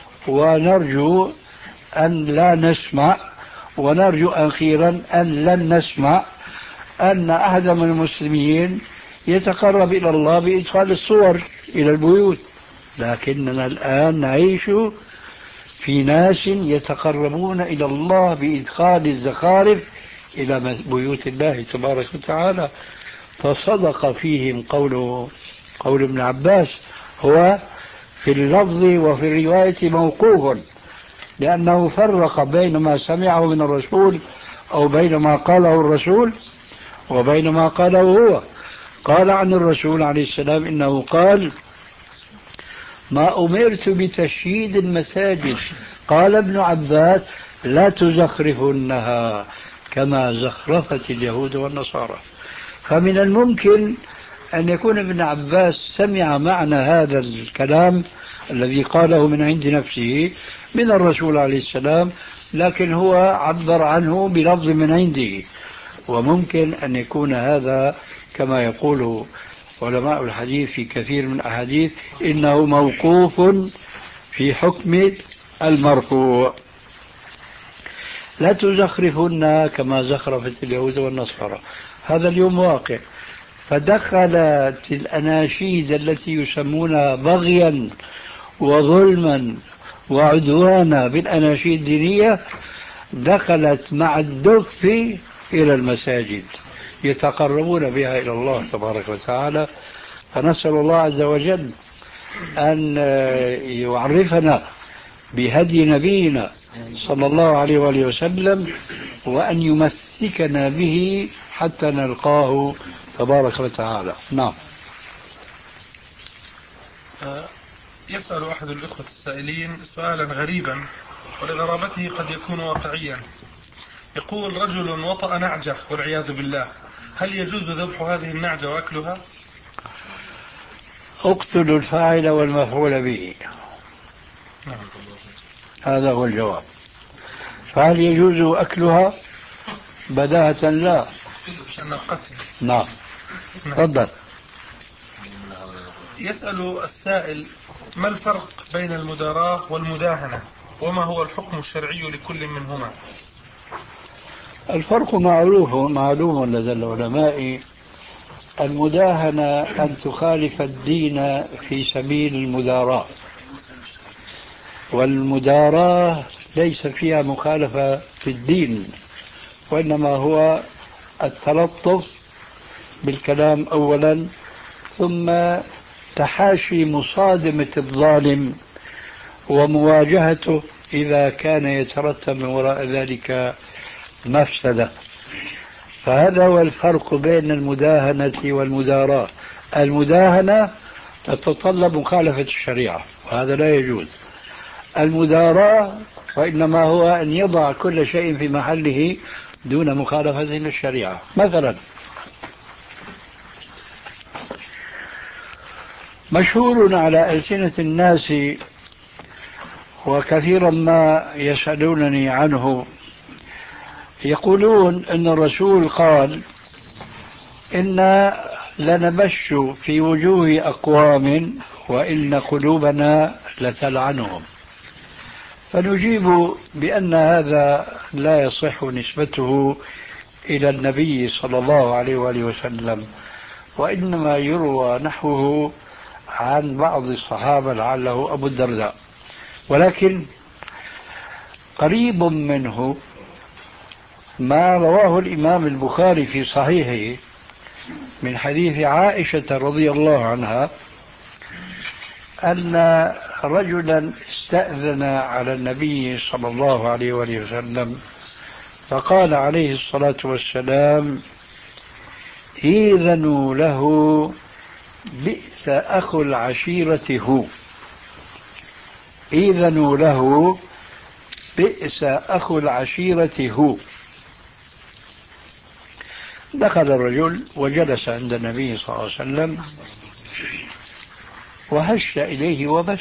ونرجو أن لا نسمع، ونرجو أخيرا أن لن نسمع أن أحد من المسلمين يتقرب إلى الله بإدخال الصور إلى البيوت. لكننا الآن نعيش في ناس يتقربون إلى الله بإدخال الزخارف إلى بيوت الله تبارك وتعالى. فصدق فيهم قوله قول ابن عباس، هو في اللفظ وفي الرواية موقوف، لأنه فرق بين ما سمعه من الرسول أو بين ما قاله الرسول وبين ما قاله هو. قال عن الرسول عليه السلام إنه قال: ما أمرت بتشييد المساجد. قال ابن عباس: لا تزخرفنها كما زخرفت اليهود والنصارى. فمن الممكن أن يكون ابن عباس سمع معنى هذا الكلام الذي قاله من عند نفسه من الرسول عليه السلام، لكن هو عبر عنه بلفظ من عنده. وممكن أن يكون هذا كما يقول علماء الحديث في كثير من الأحاديث إنه موقوف في حكم المرفوع. لا تزخرفن كما زخرفت اليهود والنصارى، هذا اليوم واقع. فدخلت الأناشيد التي يسمونها بغيا وظلما وعدوانا بالأناشيد الدينية، دخلت مع الدف إلى المساجد يتقربون بها إلى الله تبارك وتعالى. فنسأل الله عز وجل أن يعرفنا بهدي نبينا صلى الله عليه وآله وسلم، وأن يمسكنا به حتى نلقاه تبارك وتعالى. نعم. يسأل أحد الإخوة السائلين سؤالا غريبا ولغرابته قد يكون واقعيا. يقول: رجل وطأ نعجة والعياذ بالله، هل يجوز ذبح هذه النعجة وأكلها؟ اقتلوا الفاعل والمفعول به. نعم. هذا هو الجواب. فهل يجوز أكلها؟ بداهة لا. أن القتل. نعم. تفضل. يسأل السائل: ما الفرق بين المداراة والمداهنة، وما هو الحكم الشرعي لكل منهما؟ الفرق معروف معلوم لدى العلماء. المداهنة أن تخالف الدين في سبيل المداراة، والمداراة ليس فيها مخالفة في الدين، وإنما هو التلطف بالكلام أولا، ثم تحاشي مصادمة الظالم ومواجهته إذا كان يترتب من وراء ذلك مفسدة. فهذا هو الفرق بين المداهنة والمداراة. المداهنة تتطلب مخالفة الشريعة وهذا لا يجوز. المداراة وإنما هو أن يضع كل شيء في محله دون مخالفة للشريعة. مثلا مشهور على ألسنة الناس وكثيرا ما يسألونني عنه، يقولون أن الرسول قال: إنا لنبش في وجوه أقوام وإن قلوبنا لتلعنهم. فنجيب بأن هذا لا يصح نسبته إلى النبي صلى الله عليه وآله وسلم، وإنما يروى نحوه عن بعض الصحابة لعله أبو الدرداء. ولكن قريب منه ما رواه الإمام البخاري في صحيحه من حديث عائشة رضي الله عنها أن رجلا استأذن على النبي صلى الله عليه وآله وسلم فقال عليه الصلاة والسلام: إذنوا له بئس أخو العشيرة هو. إذنوا له بئس أخو العشيرة هو. دخل الرجل وجلس عند النبي صلى الله عليه وسلم وهش إليه وبش.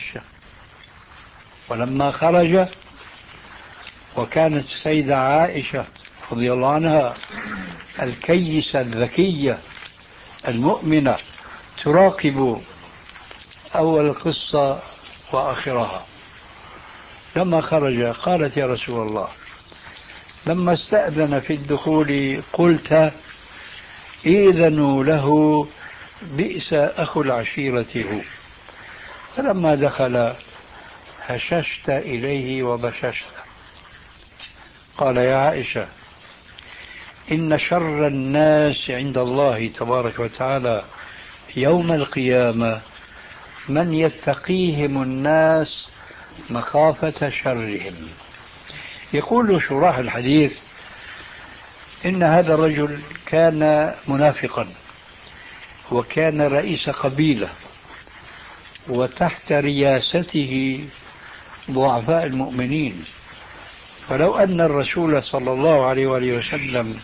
ولما خرج وكانت السيدة عائشة رضي الله عنها الكيسة الذكية المؤمنة تراقب أول القصة وآخرها، لما خرج قالت: يا رسول الله، لما استأذن في الدخول قلت: إذنوا له بئس أخو العشيرة هو. فلما دخل هششت إليه وبششت. قال: يا عائشة، إن شر الناس عند الله تبارك وتعالى يوم القيامة من يتقيهم الناس مخافة شرهم. يقول شراح الحديث: إن هذا الرجل كان منافقا وكان رئيس قبيلة وتحت رياسته ضعفاء المؤمنين، فلو أن الرسول صلى الله عليه وآله وسلم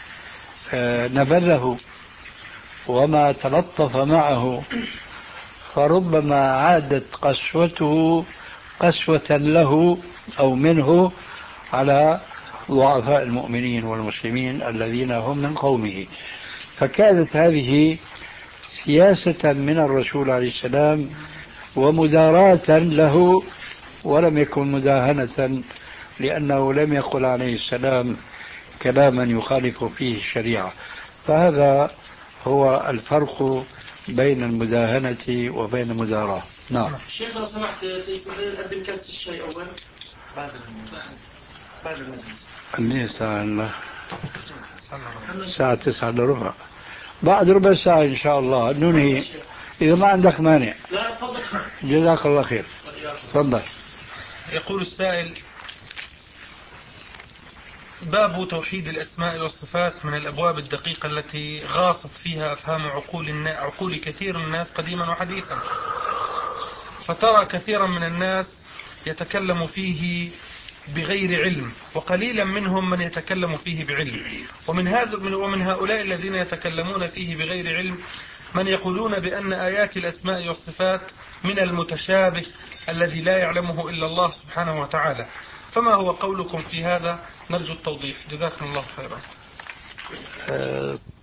نبذه وما تلطف معه فربما عادت قسوته قسوة له أو منه على ضعفاء المؤمنين والمسلمين الذين هم من قومه. فكانت هذه سياسة من الرسول عليه السلام ومداراة له، ولم يكن مداهنة، لأنه لم يقل عليه السلام كلاما يخالف فيه الشريعة. فهذا هو الفرق بين المداهنة وبين المداراة. نعم. شيخ لو سمحت تقدم كاسة الشاي أول بعد بعد المجلس. الساعة الساعة تسعة إلا ربع، بعد ربع ساعة إن شاء الله ننهي إذا ما عندك مانع. لا تفضل. جزاك الله خير. تفضل. يقول السائل: باب توحيد الأسماء والصفات من الأبواب الدقيقة التي غاصت فيها أفهام عقول, عقول كثير من الناس قديما وحديثا، فترى كثيرا من الناس يتكلم فيه بغير علم، وقليلا منهم من يتكلم فيه بعلم. ومن, هذا ومن هؤلاء الذين يتكلمون فيه بغير علم من يقولون بأن آيات الأسماء والصفات من المتشابه الذي لا يعلمه إلا الله سبحانه وتعالى. فما هو قولكم في هذا؟ نرجو التوضيح، جزاكم الله خيرا.